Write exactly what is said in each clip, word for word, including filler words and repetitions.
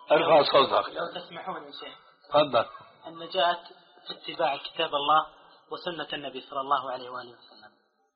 ارفع صوتك لو تسمحون يا شيخ. تفضل. النجاة في اتباع كتاب الله وسنة النبي صلى الله عليه وآله وسلم،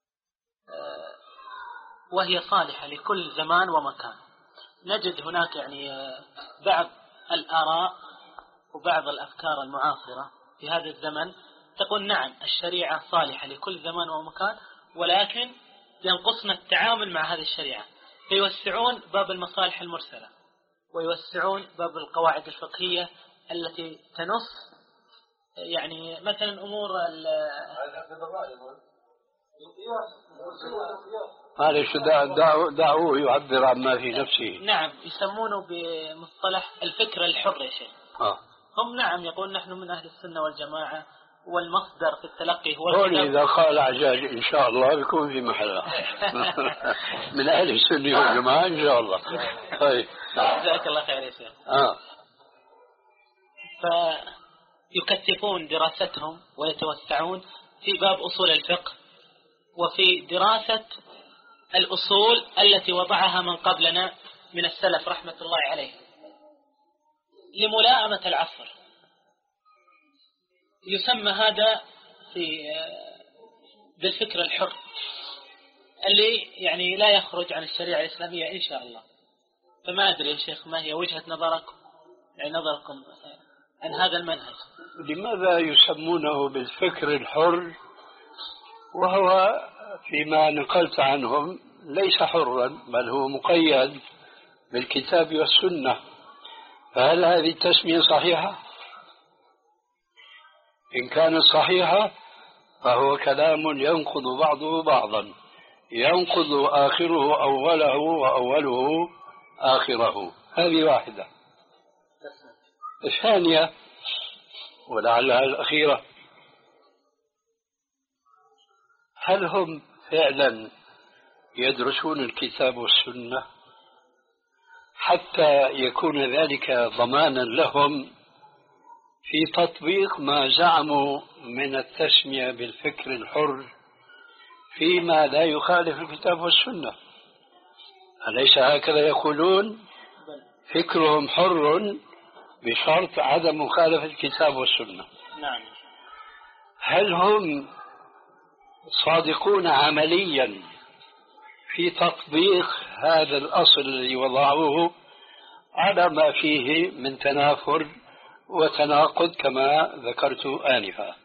وهي صالحة لكل زمان ومكان. نجد هناك يعني بعض الآراء وبعض الأفكار المعاصرة في هذا الزمن تقول نعم الشريعة صالحة لكل زمان ومكان، ولكن ينقصنا التعامل مع هذه الشريعة، فيوسعون باب المصالح المرسلة ويوسعون باب القواعد الفقهية التي تنص يعني مثلا أمور معلش دعوه يعبر عما في نفسه. نعم يسمونه بمصطلح الفكر الحر يا شيخ. آه. هم نعم يقول نحن من أهل السنة والجماعة والمصدر في التلقي هو الكتاب. إذا قال عجاج إن شاء الله بيكون في محله من أهل السنة والجماعة إن شاء الله. طيب جزاك الله خير يا شيخ. آه. فيكثفون دراستهم ويتوسعون في باب أصول الفقه وفي دراسة الأصول التي وضعها من قبلنا من السلف رحمة الله عليه لملائمة العصر. يسمى هذا في بالفكر الحر اللي يعني لا يخرج عن الشريعة الإسلامية إن شاء الله. فما أدري يا شيخ ما هي وجهة نظركم يعني نظركم عن هذا المنهج؟ لماذا يسمونه بالفكر الحر وهو فيما نقلت عنهم ليس حرا بل هو مقيد بالكتاب والسنة؟ فهل هذه التسمية صحيحة؟ إن كانت صحيحة فهو كلام ينقض بعضه بعضا، ينقض آخره أوله وأوله آخره. هذه واحدة. الثانية ولعلها الأخيرة، هل هم فعلا يدرسون الكتاب والسنة حتى يكون ذلك ضمانا لهم في تطبيق ما زعموا من التسمية بالفكر الحر فيما لا يخالف الكتاب والسنة؟ أليس هكذا يقولون؟ فكرهم حر بشرط عدم مخالفة الكتاب والسنة. نعم. هل هم صادقون عمليا في تطبيق هذا الأصل الذي وضعوه على ما فيه من تنافر وتناقض كما ذكرت آنفا؟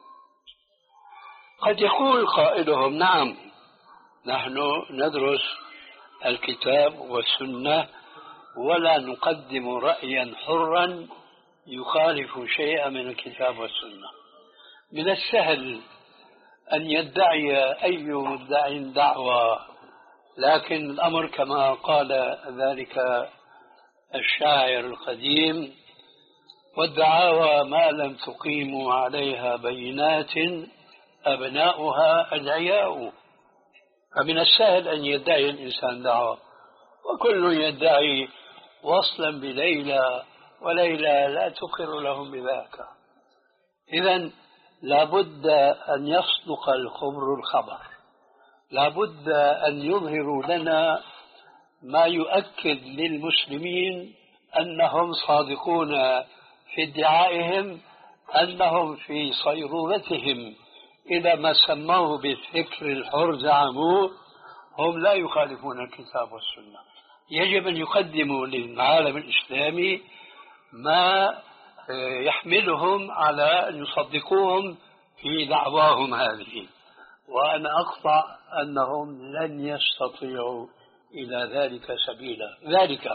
قد يقول قائلهم نعم نحن ندرس الكتاب والسنة ولا نقدم رأيا حرا يخالف شيئا من الكتاب والسنة. من السهل أن يدعي أي مدعي دعوة، لكن الأمر كما قال ذلك الشاعر القديم: والدعاوى ما لم تقيموا عليها بينات أبناؤها أدعياء. فمن السهل أن يدعي الإنسان دعوة، وكل يدعي وصلا بليلى وليلى لا تقر لهم بذاك. إذن لابد أن يصدق الخبر الخبر، لابد أن يظهروا لنا ما يؤكد للمسلمين أنهم صادقون في ادعائهم أنهم في صيرورتهم إذا ما سموه بالفكر الحر زعموه هم لا يخالفون الكتاب والسنة. يجب أن يقدموا للعالم الإسلامي ما يحملهم على أن يصدقوهم في دعواهم هذه، وأنا أقطع أنهم لن يستطيعوا إلى ذلك سبيلا. ذلك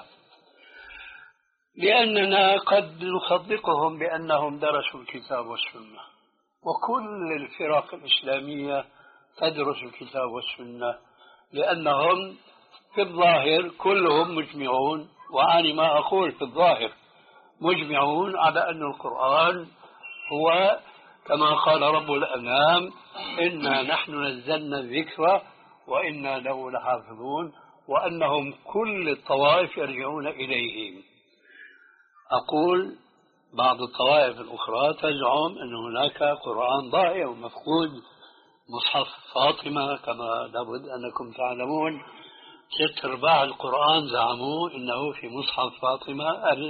لأننا قد نصدقهم بأنهم درسوا الكتاب والسنة، وكل الفرق الإسلامية تدرس الكتاب والسنة، لأنهم في الظاهر كلهم مجمعون، وأنا ما أقول في الظاهر مجمعون على أن القرآن هو كما قال رب الأنام: إنا نحن نزلنا الذكر وإنا له لحافظون، وأنهم كل الطوائف يرجعون إليه. أقول بعض الطوائف الأخرى تزعم أن هناك قرآن ضائع ومفقود، مصحف فاطمة كما لابد أنكم تعلمون ست أرباع القرآن زعموا أنه في مصحف فاطمة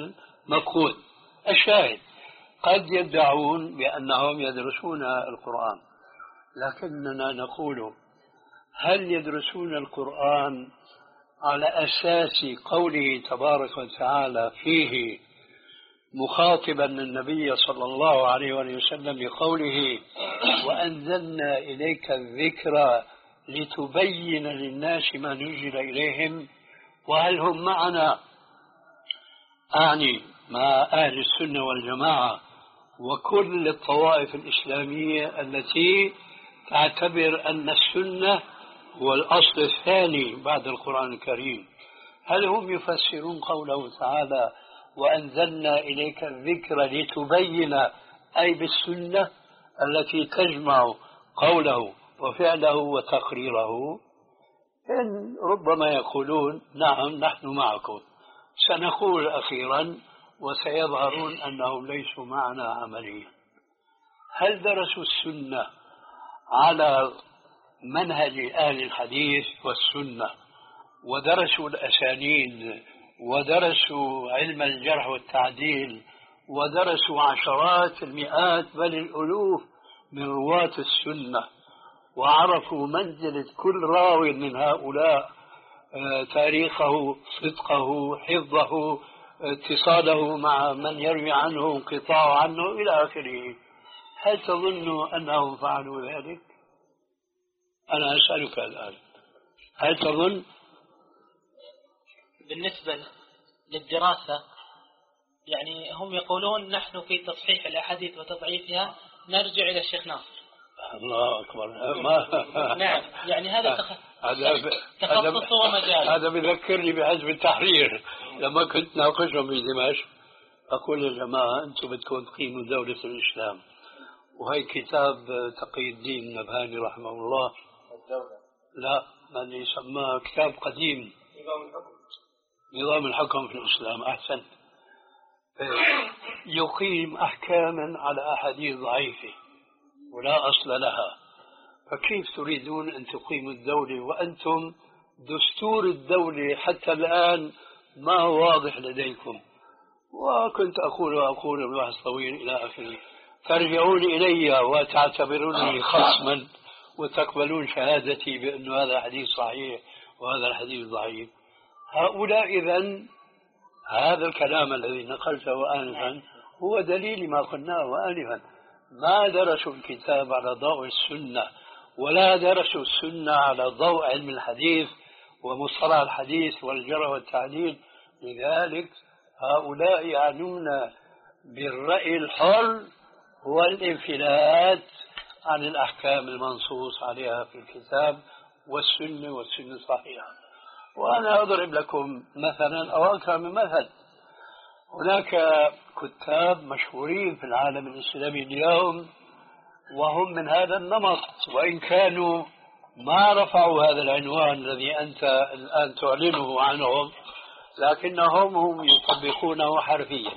مفقود. الشاهد قد يدعون بأنهم يدرسون القرآن، لكننا نقول هل يدرسون القرآن على أساس قوله تبارك وتعالى فيه مخاطبا النبي صلى الله عليه وسلم بقوله وأنزلنا إليك الذكر لتبين للناس ما نزل إليهم؟ وهل هم معنا، أعني مع أهل السنة والجماعة وكل الطوائف الإسلامية التي تعتبر أن السنة هو الأصل الثاني بعد القرآن الكريم، هل هم يفسرون قوله تعالى وأنزلنا إليك الذكر لتبين أي بالسنة التي تجمع قوله وفعله وتقريره؟ إن ربما يقولون نعم نحن معكم. سنقول أخيرا وسيظهرون أنهم ليسوا معنا عمليا. هل درسوا السنة على منهج أهل الحديث والسنة ودرسوا الأسانيد ودرسوا علم الجرح والتعديل ودرسوا عشرات المئات بل الألوف من رواة السنة وعرفوا منزلة كل راو من هؤلاء، تاريخه، صدقه، حفظه، اتصاله مع من يروي عنه، انقطاع عنه إلى آخره، هل تظن أنهم فعلوا ذلك؟ أنا أسألك الآن، هل تظن؟ بالنسبة للدراسة يعني هم يقولون نحن في تصحيح الأحاديث وتضعيفها نرجع إلى الشيخ ناصر. الله أكبر. ما نعم يعني هذا تخصص ومجال. هذا بذكرني بحزب التحرير لما كنت ناقشهم في دمشق، أقول يا جماعة أنتم بدكم تقيموا دولة الإسلام، وهي كتاب تقي الدين النبهاني رحمه الله، لا من يسمى كتاب قديم نظام الحكم في الإسلام، أحسن، يقيم أحكاما على أحاديث ضعيفة ولا أصل لها، فكيف تريدون أن تقيموا الدولة وأنتم دستور الدولة حتى الآن ما هو واضح لديكم؟ وكنت أقول وأقول البحث طويل إلى آخره، ترجعون إلي وتعتبرونني خصما وتقبلون شهادتي بأن هذا حديث صحيح وهذا الحديث ضعيف. هؤلاء إذن هذا الكلام الذي نقلته آنفا هو دليل ما قلناه آنفا، ما درسوا الكتاب على ضوء السنة ولا درسوا السنة على ضوء علم الحديث ومصطلح الحديث والجرح والتعديل. لذلك هؤلاء يعنون بالرأي الحر هو الانفلات عن الأحكام المنصوص عليها في الكتاب والسنة والسنة الصحيحة. وأنا أضرب لكم مثلا أو أكثر من مثل، هناك كتاب مشهورين في العالم الإسلامي اليوم وهم من هذا النمط، وإن كانوا ما رفعوا هذا العنوان الذي أنت الآن تعلنه عنهم، لكنهم هم يطبقونه حرفيا.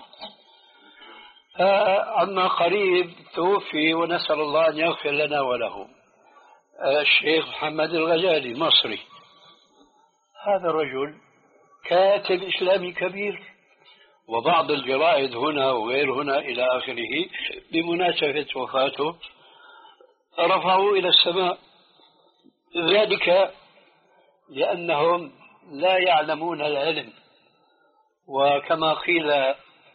عما قريب توفي ونسأل الله أن يغفر لنا وله الشيخ محمد الغزالي المصري. هذا الرجل كاتب إسلامي كبير، وبعض الجرائد هنا وغير هنا إلى آخره بمناسبة وفاته رفعوا إلى السماء، ذلك لأنهم لا يعلمون العلم. وكما قيل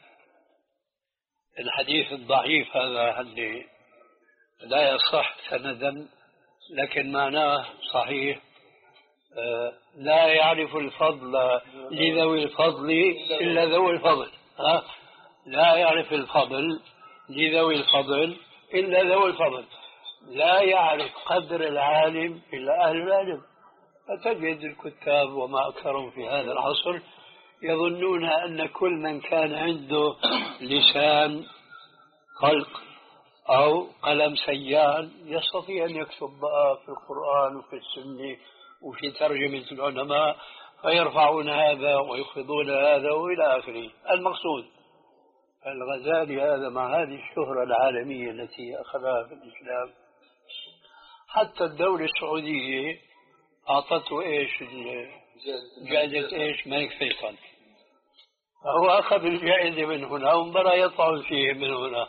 الحديث الضعيف هذا اللي لا يصح سندا لكن معناه صحيح، لا يعرف الفضل لذوي الفضل إلا ذوي الفضل، ها؟ لا يعرف الفضل لذوي الفضل إلا ذوي الفضل، لا يعرف قدر العالم إلا أهل العلم. فتجد الكتاب وما أكثرهم في هذا العصر يظنون أن كل من كان عنده لسان خلق أو قلم سيال يستطيع أن يكتب بقى في القرآن وفي السنة وفي ترجمة العلماء، فيرفعون هذا ويخفضون هذا وإلى آخره. المقصود الغزالي هذا مع هذه الشهرة العالمية التي أخذها في الإسلام، حتى الدولة السعودية أعطته إيش جائزة إيش ملك فيصل، هو أخذ الجائزة من هنا وانبرى يطعن فيه من هنا.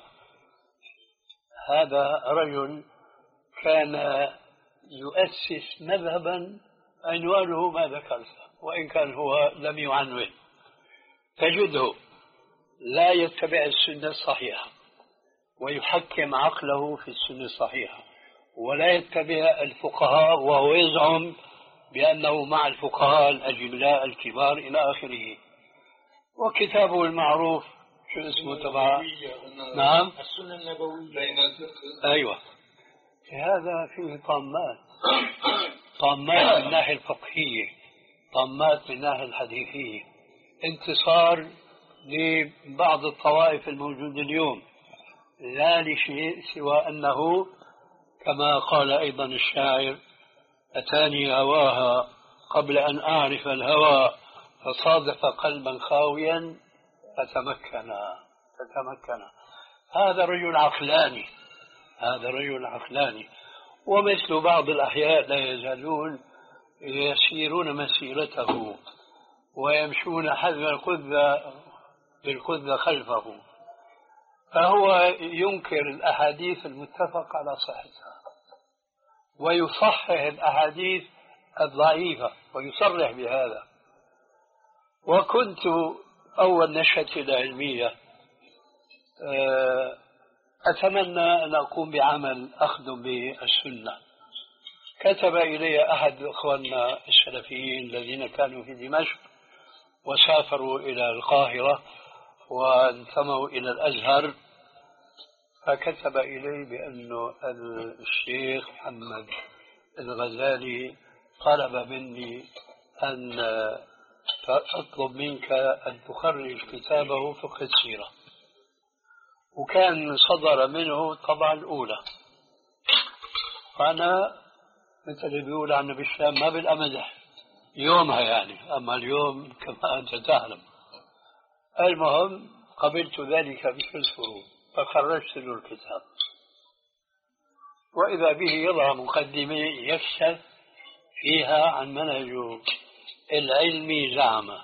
هذا رجل كان يؤسس مذهبا عنوانه ما ذكرت، وإن كان هو لم يعنون. تجده لا يتبع السنة الصحيحة ويحكم عقله في السنة الصحيحة، ولا يتبع الفقهاء وهو يزعم بأنه مع الفقهاء الأجلاء الكبار إلى آخره. وكتابه المعروف شو اسمه تبع؟ نعم، السنة النبوية بين الفقه. أيوة، هذا فيه طامات، طامات من الناحية الفقهية، طامات من الناحية الحديثية، انتصار لبعض الطوائف الموجودة اليوم، لا لشيء سوى أنه كما قال أيضا الشاعر: أتاني هواها قبل أن أعرف الهوى فصادف قلبا خاويا فتمكنا فتمكنا. هذا رجل عقلاني، هذا رجل عقلاني. ومثل بعض الأحياء لا يزالون يسيرون مسيرته ويمشون حذو القذة بالقذة خلفه، فهو ينكر الأحاديث المتفق على صحتها ويصحح الأحاديث الضعيفة ويصرح بهذا. وكنت أول نشأتي العلمية أتمنى أن أقوم بعمل أخدم بالسنة. كتب إلي أحد إخواننا السلفيين الذين كانوا في دمشق وسافروا إلى القاهرة وانتموا إلى الأزهر، فكتب إلي بأن الشيخ محمد الغزالي طلب مني أن أطلب منك أن تخرج كتابه فقه السيرة، وكان صدر منه الطبعة الأولى. فأنا مثل اللي بيقول عن بالشام ما بالأمدح يومها يعني، أما اليوم كما أنت تعلم. المهم قبلت ذلك بكل سرور فخرجت له الكتاب، وإذا به يضع مقدمة يكشف فيها عن منهجه العلمي زعمه.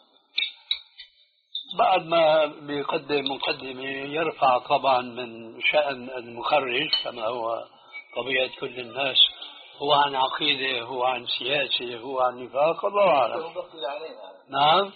بعد ما بيقدم مقدمة يرفع طبعا من شأن المخرج كما هو طبيعة كل الناس، هو عن عقيدة، هو عن سياسة، هو عن نفاق، الله أعلم. نعم،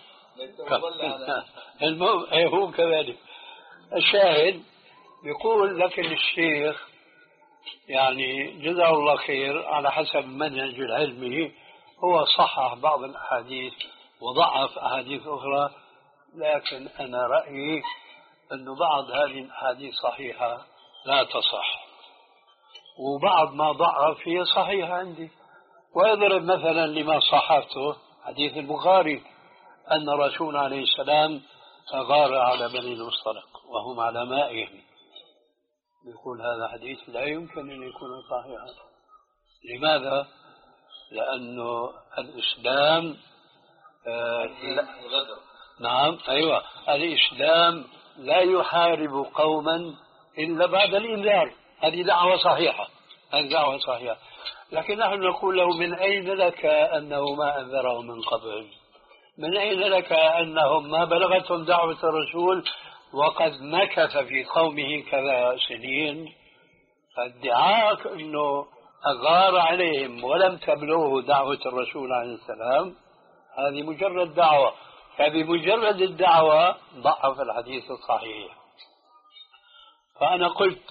المهم هو كذلك. الشاهد يقول لكن الشيخ يعني جزاه الله خير على حسب المنهج العلمي هو صحح بعض الأحاديث وضعف أحاديث أخرى، لكن أنا رأيي أن بعض هذه الأحاديث صحيحة لا تصح، وبعض ما ضعف هي صحيحة عندي. ويضرب مثلا لما صححته حديث البخاري أن الرسول عليه السلام غار على بني المصطلق وهم على مائهم. يقول هذا حديث لا يمكن أن يكون صحيحا. لماذا؟ لأنه الإسلام آه لا نعم أيوة الإسلام لا يحارب قوما إلا بعد الإنذار. هذه دعوة صحيحة، هذه دعوة صحيحة. لكن نحن نقول له من أين لك أنه ما أنذرهم من قبل؟ من أين لك أنهم ما بلغتهم دعوة الرسول وقد مكث في قومه كذا سنين؟ فادعاء أنه أغار عليهم ولم تبلغه دعوة الرسول عليه السلام هذه مجرد دعوة، فبمجرد الدعوة ضعف الحديث الصحيح. فأنا قلت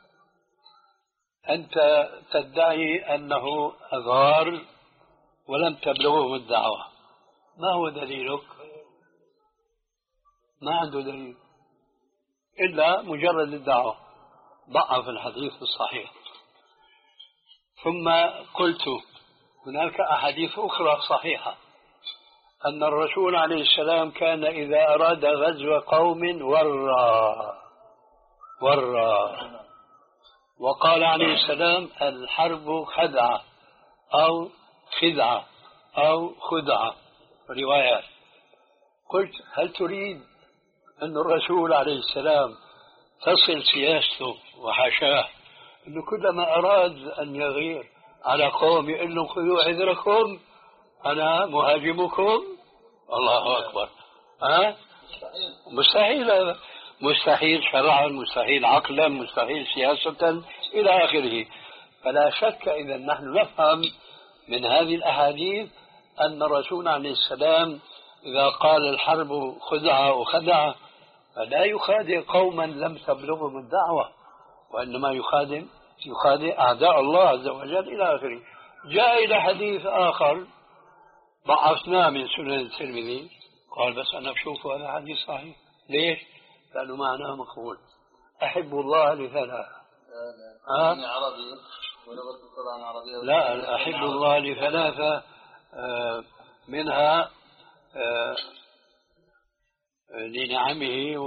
أنت تدعي أنه أغار ولم تبلغه الدعوة، ما هو دليلك؟ ما عنده دليل إلا مجرد الدعوة، ضعف الحديث الصحيح. ثم قلت هناك أحاديث أخرى صحيحة أن الرسول عليه السلام كان إذا أراد غزو قوم ورى ورى وقال عليه السلام الحرب خدعة أو خدعة أو خدعة روايات. قلت هل تريد أن الرسول عليه السلام تصل سياسته وحاشاه أنه كلما أراد أن يغير على قوم يقول لهم خذوا عذركم أنا مهاجمكم؟ الله أكبر. ها؟ مستحيل هذا، مستحيل شرعا، مستحيل عقلا، مستحيل سياسة إلى آخره. فلا شك إذا نحن نفهم من هذه الأحاديث أن الرسول عليه السلام إذا قال الحرب خدعة وخدعة فلا يخادع قوما لم تبلغهم الدعوة، وإنما يخادم يخادع أعداء الله عز وجل إلى آخره. جاء إلى حديث آخر ضعفناه من سنن الترمذي، قال بس أنا بشوف هذا حديث صحيح. ليش؟ لأنه معناه مقبول. أحب الله لثلاث. يعني عربي ولغة القرآن عربية. لا، أحب الله لثلاثة، منها لنعمه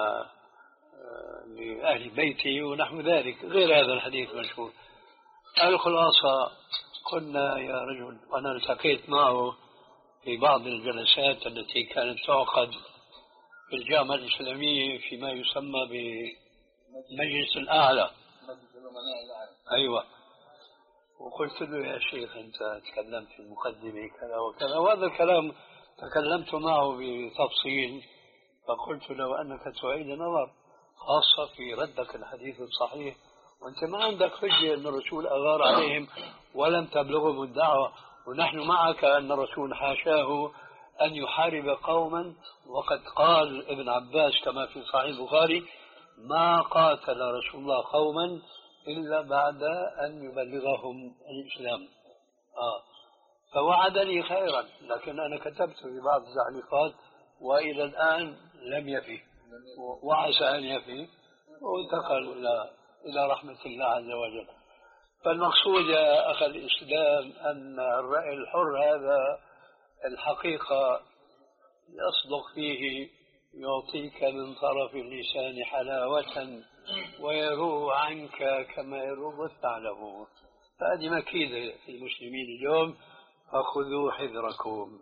ولأهل بيته ونحو ذلك، غير هذا الحديث مشهور. الخلاصة قلنا يا رجل، وأنا التقيت معه في بعض الجلسات التي كانت تعقد في الجامعة الإسلامية فيما يسمى بمجلس الأعلى. أيوة. وقلت له يا شيخ أنت تكلمت في المقدمة كذا وكذا، وهذا الكلام تكلمت معه بتفصيل، فقلت له أنك تعيد نظر خاصة في ردك الحديث الصحيح، وأنت ما عندك حجة أن الرسول أغار عليهم ولم تبلغهم الدعوة، ونحن معك أن الرسول حاشاه أن يحارب قوما، وقد قال ابن عباس كما في صحيح البخاري ما قاتل رسول الله قوما إلا بعد أن يبلغهم الإسلام. آه. فوعدني خيرا، لكن أنا كتبت في بعض التعليقات وإلى الآن لم يفي، وعسى أن يفي، وانتقل إلى إلى رحمة الله عز وجل. فالمقصود يا أخي الإسلام أن الرأي الحر هذا الحقيقة يصدق فيه، يعطيك من طرف اللسان حلاوة ويروح عنك كما يروح الثعلب. فهذه مكيدة المسلمين اليوم، فخذوا حذركم.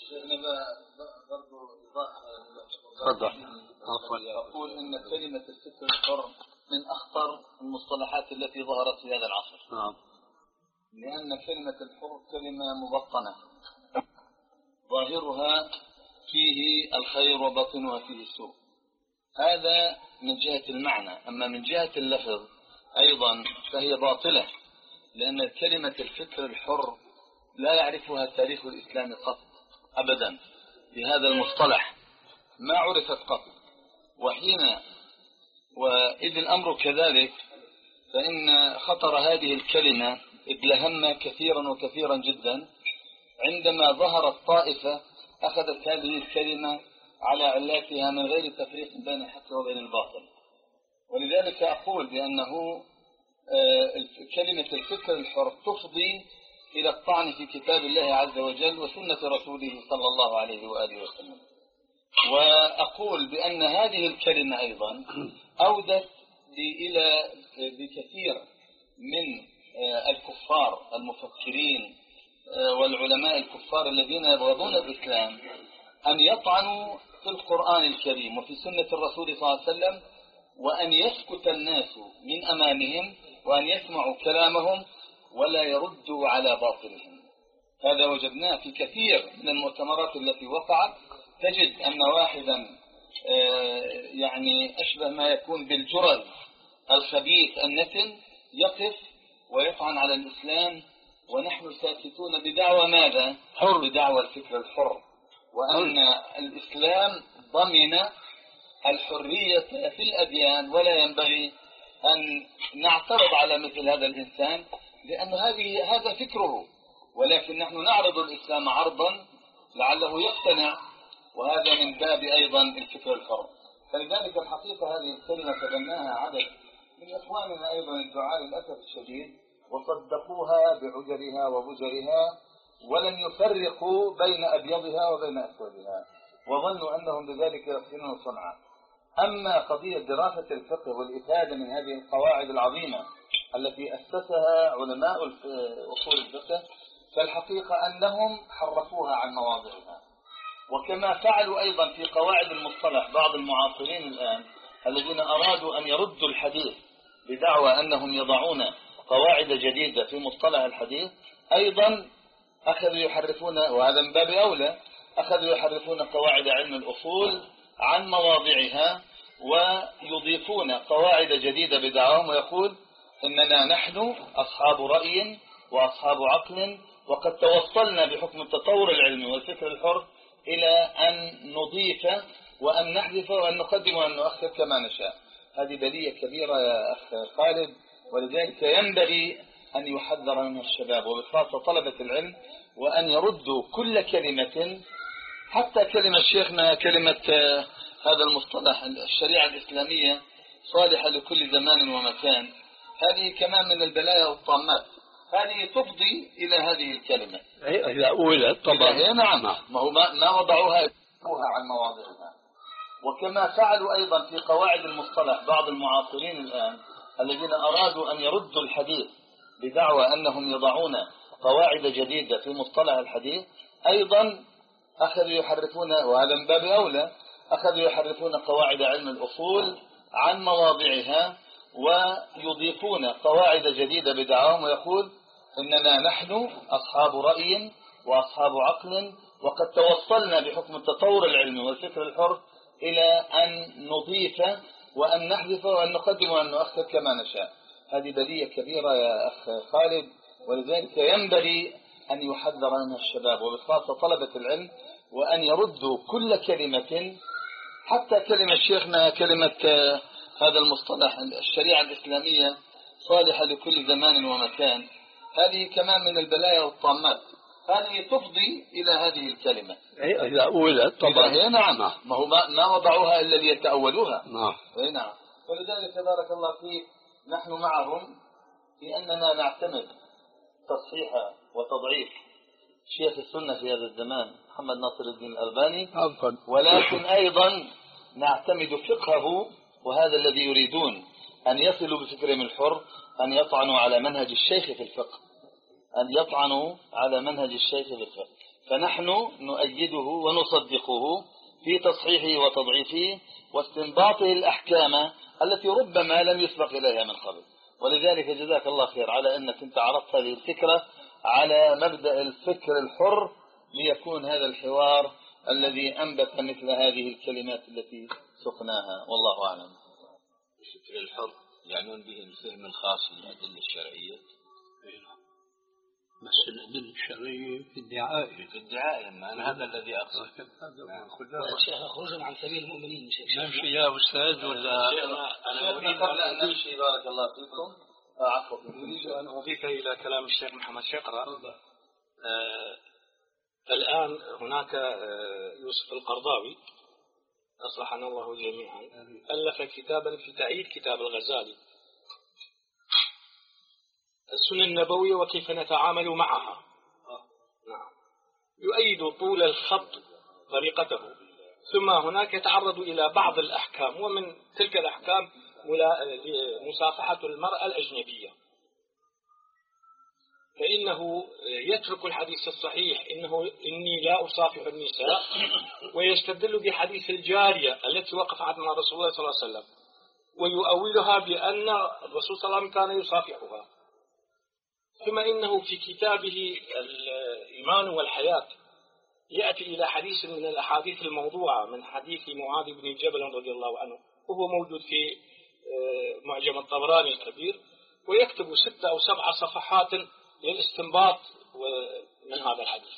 تفضل. أقول إن كلمة الفكر الحر من أخطر المصطلحات التي ظهرت في هذا العصر. نعم. لأن كلمة الحر كلمة مبطنة، ظاهرها فيه الخير وباطنها فيه السوء. هذا من جهة المعنى. أما من جهة اللفظ أيضا فهي باطلة، لأن كلمة الفكر الحر لا يعرفها تاريخ الإسلام قط أبدا. بهذا المصطلح ما عرفت قط، وحين وإذ الأمر كذلك فإن خطر هذه الكلمة ابلهم كثيرا وكثيرا جدا عندما ظهرت طائفة أخذت هذه الكلمة على علاتها من غير تفريق بين الحق وبين الباطل. ولذلك أقول بأنه كلمة الفكر الحر تفضي إلى الطعن في كتاب الله عز وجل وسنة رسوله صلى الله عليه وآله وسلم. وأقول بأن هذه الكلمة أيضا أودت إلى بكثير من الكفار المفكرين والعلماء الكفار الذين يبغضون الإسلام أن يطعنوا في القرآن الكريم وفي سنة الرسول صلى الله عليه وسلم، وأن يسكت الناس من أمامهم وأن يسمعوا كلامهم ولا يردوا على باطلهم. هذا وجدناه في كثير من المؤتمرات التي وقعت. تجد أن واحدا يعني أشبه ما يكون بالجرذ الخبيث النتن يقف ويطعن على الإسلام، ونحن ساكتون بدعوى ماذا؟ حر. بدعوى الفكر الحر، وأن الإسلام ضمن الحرية في الأديان، ولا ينبغي أن نعترض على مثل هذا الإنسان لأن هذه هذا فكره، ولكن نحن نعرض الإسلام عرضا لعله يقتنع، وهذا من باب أيضا الفكر الحر. فلذلك الحقيقة هذه الكلمة تبناها عدد من إخواننا أيضا الدعاء للأسف الشديد، وصدقوها بعجرها وبجرها، ولم يفرقوا بين أبيضها وبين أسودها، وظنوا أنهم بذلك يحسنون صنعا. أما قضية دراسة الفقه والإفادة من هذه القواعد العظيمة التي أسسها علماء أصول الفقه، فالحقيقة أنهم حرفوها عن مواضعها. وكما فعلوا أيضا في قواعد المصطلح بعض المعاصرين الآن الذين أرادوا أن يردوا الحديث بدعوى أنهم يضعون قواعد جديدة في مصطلح الحديث، أيضا أخذوا يحرفون، وهذا من باب أولى، أخذوا يحرفون قواعد علم الأصول عن مواضعها، ويضيفون قواعد جديدة بدعواهم، ويقول إننا نحن أصحاب رأي وأصحاب عقل، وقد توصلنا بحكم التطور العلمي والفكر الحر إلى أن نضيف وأن نحذف وأن نقدم وأن نؤخر كما نشاء. هذه بلية كبيرة يا أخ خالد، ولذلك ينبغي أن يحذر منها الشباب وبخاصة طلبة العلم، وأن يردوا كل كلمة، حتى كلمة شيخنا كلمة هذا المصطلح الشريعة الإسلامية صالحة لكل زمان ومكان، هذه كمان من البلايا والطامات، هذه تفضي إلى هذه الكلمة إذا أولت طبعا. نعم، ما هو ما وضعوها عن مواضعها. وكما فعلوا أيضا في قواعد المصطلح بعض المعاصرين الآن الذين أرادوا أن يردوا الحديث بدعوى أنهم يضعون قواعد جديدة في مصطلح الحديث، أيضا أخذوا يحرفون، وهذا من باب أولى، أخذوا يحرفون قواعد علم الأصول عن مواضعها، ويضيفون قواعد جديدة بدعواهم، ويقول إننا نحن أصحاب رأي وأصحاب عقل، وقد توصلنا بحكم التطور العلمي والفكر الحر إلى أن نضيف وأن نحذف وأن نقدم وأن نؤخر كما نشاء. هذه بلية كبيرة يا أخ خالد، ولذلك ينبغي أن يحذر منها الشباب وبخاصة طلبة العلم، وأن يردوا كل كلمة، حتى كلمة شيخنا كلمة هذا المصطلح الشريعة الإسلامية صالحة لكل زمان ومكان، هذه كمان من البلايا والطامات، هذه تفضي إلى هذه الكلمة إذا أولت طبعا. نعم، ما هو ما وضعوها إلا ليتأولوها. نعم. نعم. ولذلك بارك الله فيك نحن معهم في أننا نعتمد تصحيح وتضعيف شيخ السنة في هذا الزمان محمد ناصر الدين الألباني، ولكن أيضا نعتمد فقهه، وهذا الذي يريدون أن يصلوا بفكرهم الحر أن يطعنوا على منهج الشيخ في الفقه، أن يطعنوا على منهج الشيخ في الفقه، فنحن نؤيده ونصدقه في تصحيحه وتضعيفه واستنباطه الأحكام التي ربما لم يسبق إليها من قبل. ولذلك جزاك الله خير على أنك أنت عرضت هذه الفكرة على مبدأ الفكر الحر، ليكون هذا الحوار الذي أنبت مثل هذه الكلمات التي سقناها، والله أعلم. الفكر الحر يعنون به الفهم الخاص للأدلة الشرعية، بس الأدلة الشرعية في الدعاء في الدعاء ما هذا الذي أقصد. شيخ خروجا عن سبيل المؤمنين. نمشي يا أستاذ ولا أنا أريد قبل أن نمشي بارك الله فيكم عفوا أريد أن أضيف إلى كلام الشيخ محمد شقرة. آه الآن هناك آه يوسف القرضاوي أصلحنا الله جميعا ألف كتابا في تأييد كتاب الغزالي السنة النبوية وكيف نتعامل معها. نعم. يؤيد طول الخط طريقته، ثم هناك يتعرض إلى بعض الأحكام، ومن تلك الأحكام مصافحة المرأة الأجنبية، فإنه يترك الحديث الصحيح إنه إني لا أصافح النساء، ويستدل بحديث الجارية التي وقفت مع رسول الله صلى الله عليه وسلم، ويؤولها بأن الرسول صلى الله عليه وسلم كان يصافحها. ثم إنه في كتابه الإيمان والحياة يأتي إلى حديث من الأحاديث الموضوعة من حديث معاذ بن جبل رضي الله عنه، وهو موجود في معجم الطبراني الكبير، ويكتب ستة أو سبع صفحات للاستنباط من هذا الحديث.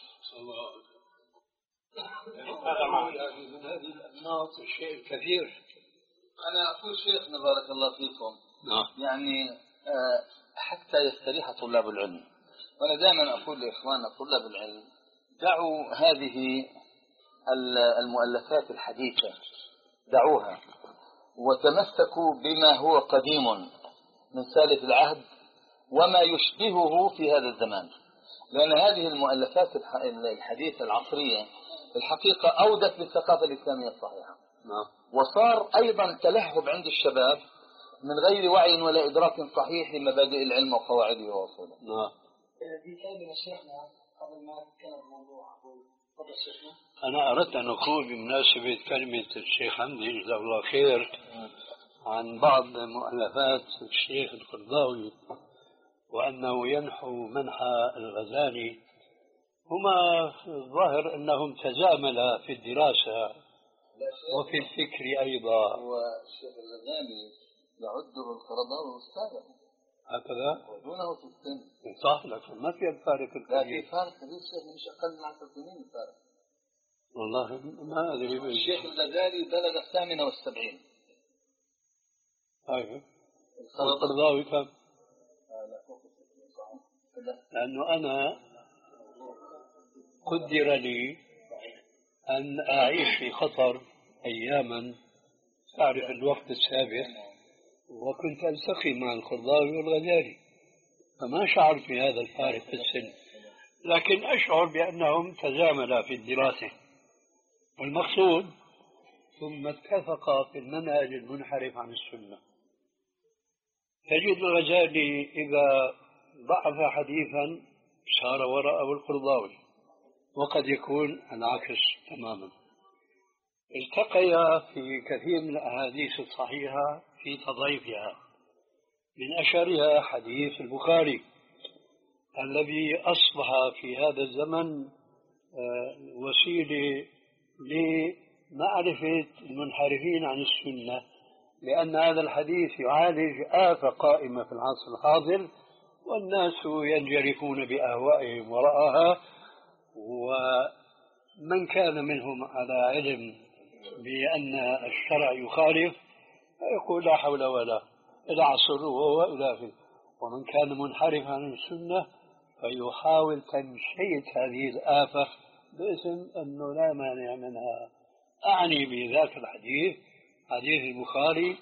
هذا معنى هذه الأنماط شيء كثير. أنا أقول شيخنا بارك الله فيكم يعني حتى يستريح طلاب العلم، وأنا دائما أقول لإخواننا طلاب العلم دعوا هذه المؤلفات الحديثة، دعوها وتمسكوا بما هو قديم من سالف العهد وما يشبهه في هذا الزمان، لأن هذه المؤلفات الحديثة العصرية الحقيقة أودت بالثقافة الإسلامية الصحيحة، وصار أيضا تلهب عند الشباب من غير وعي ولا إدراك صحيح لمبادئ العلم وقواعده وأصوله. في كلمة شيخنا قبل ما نتكلم الموضوع تفضل شيخنا. أنا أردت أن أقول بمناسبة كلمة الشيخ حمدي جزاه الله خير عن بعض مؤلفات الشيخ القرضاوي وأنه ينحو منحى الغزالي، هما الظاهر أنهم تزاملا في الدراسة وفي الفكر أيضا. والشيخ الغزالي يعده القرضاوي أستاذه هكذا ودونه في السن. صح، لكن ما في الفارق الكبير. لا في فارق كبير شيخ، مش أقل من عشر سنين الفارق. والله ما أدري. الشيخ الغزالي بلغ الثامنة والسبعين. أيوه. القرضاوي كم؟ لأنه أنا قدر لي أن أعيش في قطر أياما، أعرف الوقت السابق، وكنت ألتقي مع القرضاوي والغزالي، فما شعرت بهذا الفارق في السن، لكن أشعر بأنهم تزاملا في الدراسة والمقصود، ثم اتفقا في المنهج المنحرف عن السنة. تجد الغزالي إذا ضعف حديثا صار وراءه القرضاوي، وقد يكون العكس تماما. التقيا في كثير من الأحاديث الصحيحة في تضعيفها، من أشهرها حديث البخاري الذي أصبح في هذا الزمن وسيلة لمعرفة المنحرفين عن السنة، لأن هذا الحديث يعالج آفة قائمة في العصر الحاضر، والناس ينجرفون بأهوائهم وراءها، ومن كان منهم على علم بأن الشرع يخالف يقول لا حول ولا إلى عصر وهو إلى آخره، ومن كان منحرفا عن السنة فيحاول تنشيط هذه الآفة باسم أنه لا مانع منها. أعني بذاك الحديث حديث البخاري: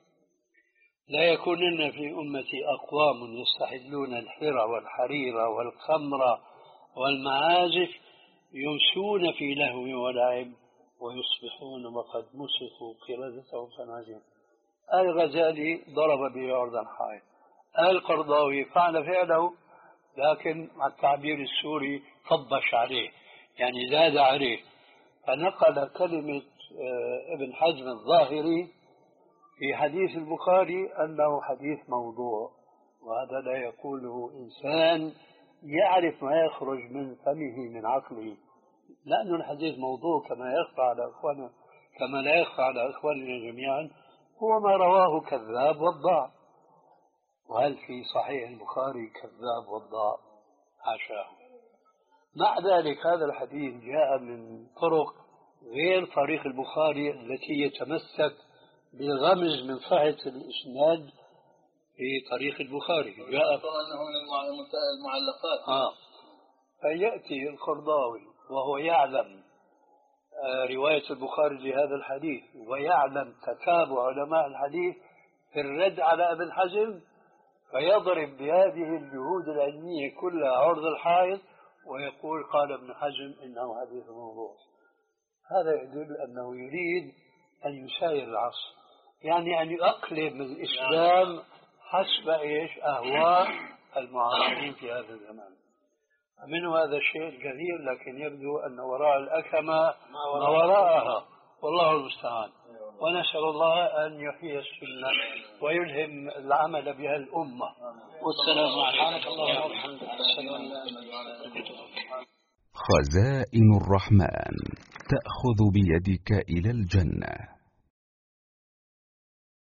لا يكونن في أمتي أقوام يستحلون الحر والحرير والخمر والمعازف يمسون في لهو ولعب ويصبحون وقد مسخوا قردة وخنازير. الغزالي ضرب به عرض الحائط، القرضاوي فعل فعله، لكن مع التعبير السوري طبش عليه، يعني زاد عليه، فنقل كلمة ابن حزم الظاهري في حديث البخاري أنه حديث موضوع، وهذا لا يقوله إنسان يعرف ما يخرج من فمه من عقله، لأن الحديث موضوع كما يخفى على أخواننا كما لا يخفى على أخواننا جميعا، هو ما رواه كذاب وضاع. وهل في صحيح البخاري كذاب وضاع؟ حاشاه. مع ذلك هذا الحديث جاء من طرق غير طريق البخاري التي يتمسك بالغمز من صحة الإسناد في طريق البخاري، جاء أنه من المعلقات. آه. فيأتي القرضاوي وهو يعلم رواية البخاري لهذا الحديث، ويعلم تتابع علماء الحديث في الرد على ابن حزم، فيضرب بهذه الجهود العلمية كلها عرض الحائط ويقول قال ابن حزم إنه حديث موضوع. هذا يدل أنه يريد أن يساير العصر، يعني أن يقلب الإسلام حسب إيش أهواء المعاصرين في هذا الزمان. منه هذا الشيء الكثير، لكن يبدو أن وراء الأكمة ما وراءها، والله المستعان. ونسأل الله أن يحيي السنة ويلهم العمل بها الأمة. والسلام عليكم. خزائن الرحمن تأخذ بيدك إلى الجنة.